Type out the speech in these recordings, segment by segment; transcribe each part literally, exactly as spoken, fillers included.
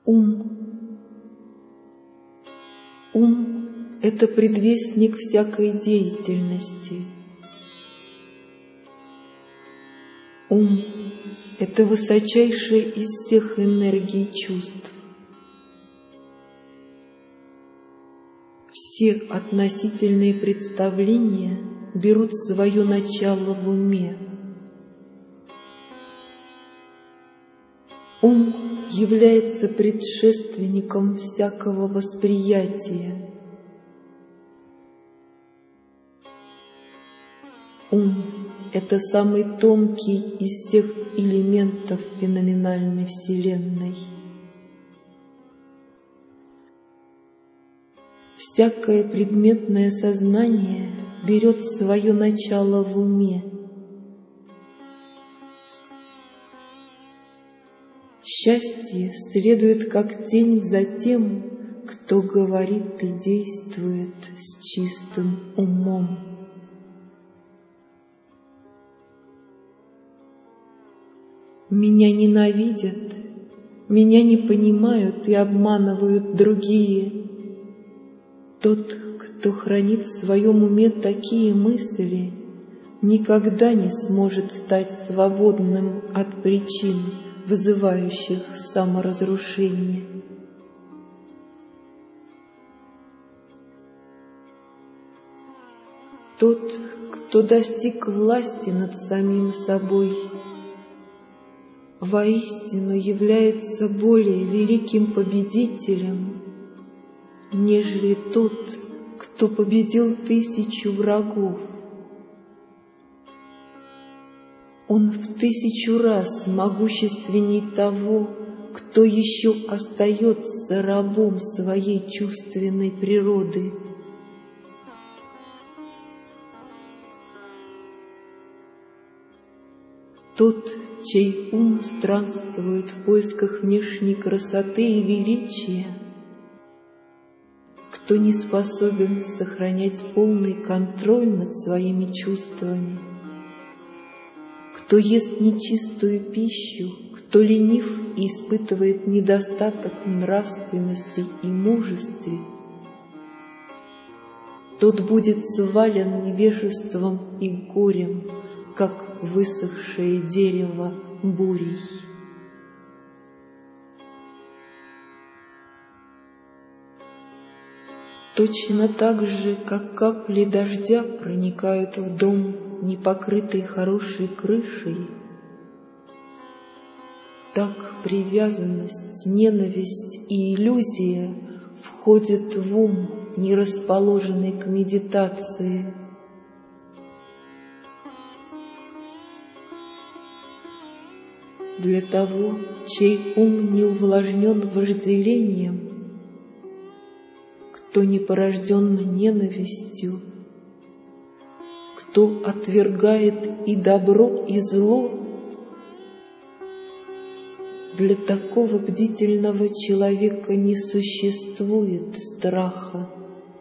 Ум. Ум — это предвестник всякой деятельности. Ум — это высочайшая из всех энергий чувств. Все относительные представления берут свое начало в уме. Ум является предшественником всякого восприятия. Ум — это самый тонкий из всех элементов феноменальной Вселенной. Всякое предметное сознание берет свое начало в уме. Счастье следует как тень за тем, кто говорит и действует с чистым умом. Меня ненавидят, меня не понимают и обманывают другие. Тот, кто хранит в своем уме такие мысли, никогда не сможет стать свободным от причин, вызывающих саморазрушение. Тот, кто достиг власти над самим собой, воистину является более великим победителем, нежели тот, кто победил тысячу врагов. Он в тысячу раз могущественней того, кто еще остается рабом своей чувственной природы. Тот, чей ум странствует в поисках внешней красоты и величия, кто не способен сохранять полный контроль над своими чувствами, кто ест нечистую пищу, кто ленив и испытывает недостаток в нравственности и мужестве, тот будет свален невежеством и горем, как высохшее дерево бурей. Точно так же, как капли дождя проникают в дом, не покрытый хорошей крышей, так привязанность, ненависть и иллюзия входят в ум, не расположенный к медитации. Для того, чей ум не увлажнен вожделением, кто не порожден ненавистью, кто отвергает и добро, и зло, для такого бдительного человека не существует страха.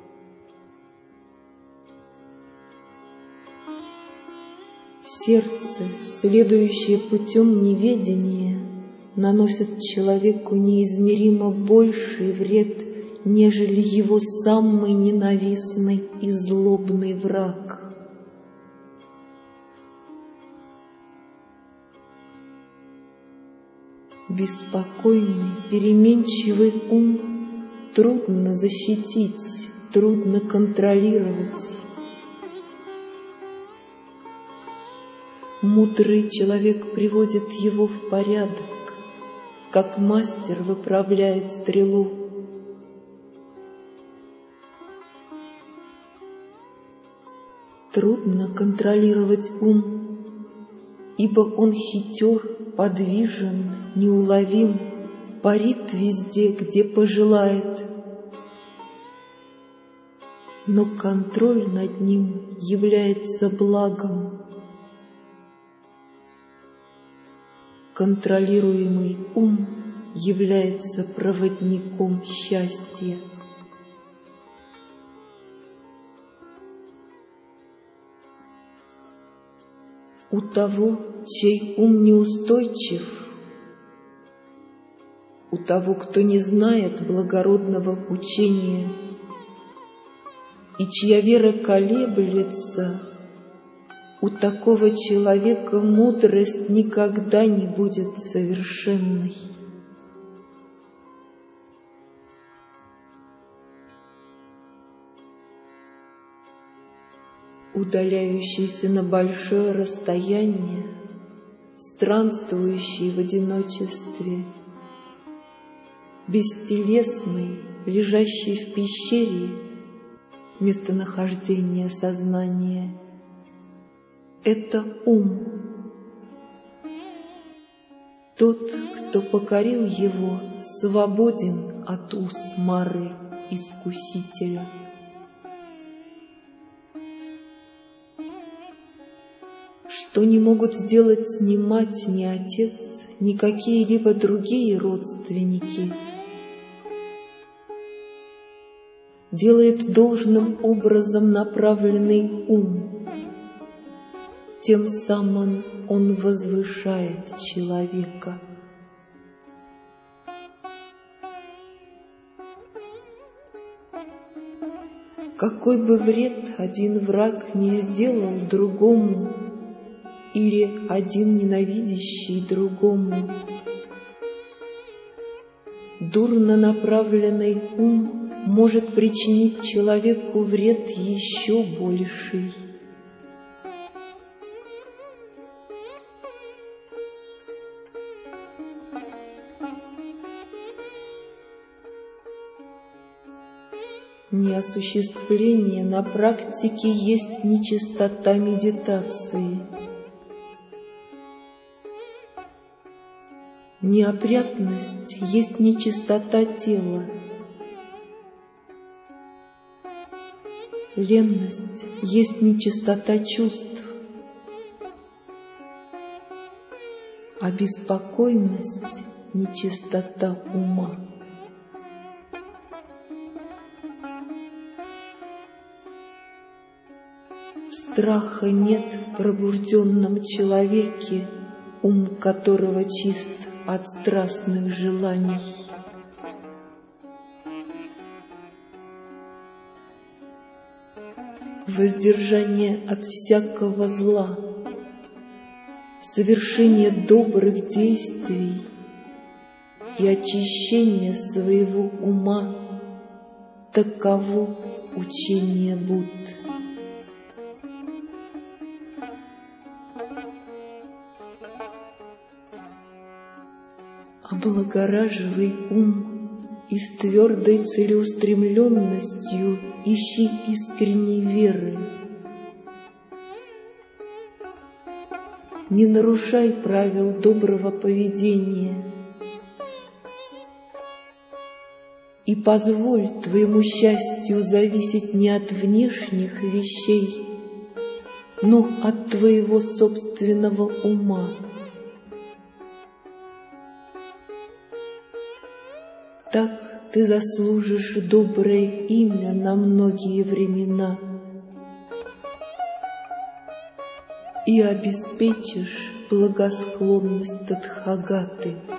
Сердце, следующее путем неведения, наносит человеку неизмеримо больший вред, нежели его самый ненавистный и злобный враг. Беспокойный, переменчивый ум трудно защитить, трудно контролировать. Мудрый человек приводит его в порядок, как мастер выправляет стрелу. Трудно контролировать ум, ибо он хитер, подвижен, неуловим, парит везде, где пожелает. Но контроль над ним является благом. Контролируемый ум является проводником счастья. У того, чей ум неустойчив, у того, кто не знает благородного учения, и чья вера колеблется, у такого человека мудрость никогда не будет совершенной. Удаляющийся на большое расстояние, странствующий в одиночестве, бестелесный, лежащий в пещере, местонахождение сознания — это ум. Тот, кто покорил его, свободен от уз Мары искусителя. Что не могут сделать ни мать, ни отец, ни какие-либо другие родственники, делает должным образом направленный ум. Тем самым он возвышает человека. Какой бы вред один враг не сделал другому, или один ненавидящий другому, дурно направленный ум может причинить человеку вред еще больший. Неосуществление на практике есть нечистота медитации. Неопрятность есть нечистота тела. Ленность есть нечистота чувств. А беспокойность — нечистота ума. Страха нет в пробужденном человеке, ум которого чист от страстных желаний. Воздержание от всякого зла, совершение добрых действий и очищение своего ума — таково учение Будды. Облагораживай ум и с твердой целеустремленностью ищи искренней веры. Не нарушай правил доброго поведения и позволь твоему счастью зависеть не от внешних вещей, но от твоего собственного ума. Так ты заслужишь доброе имя на многие времена и обеспечишь благосклонность Тадхагаты.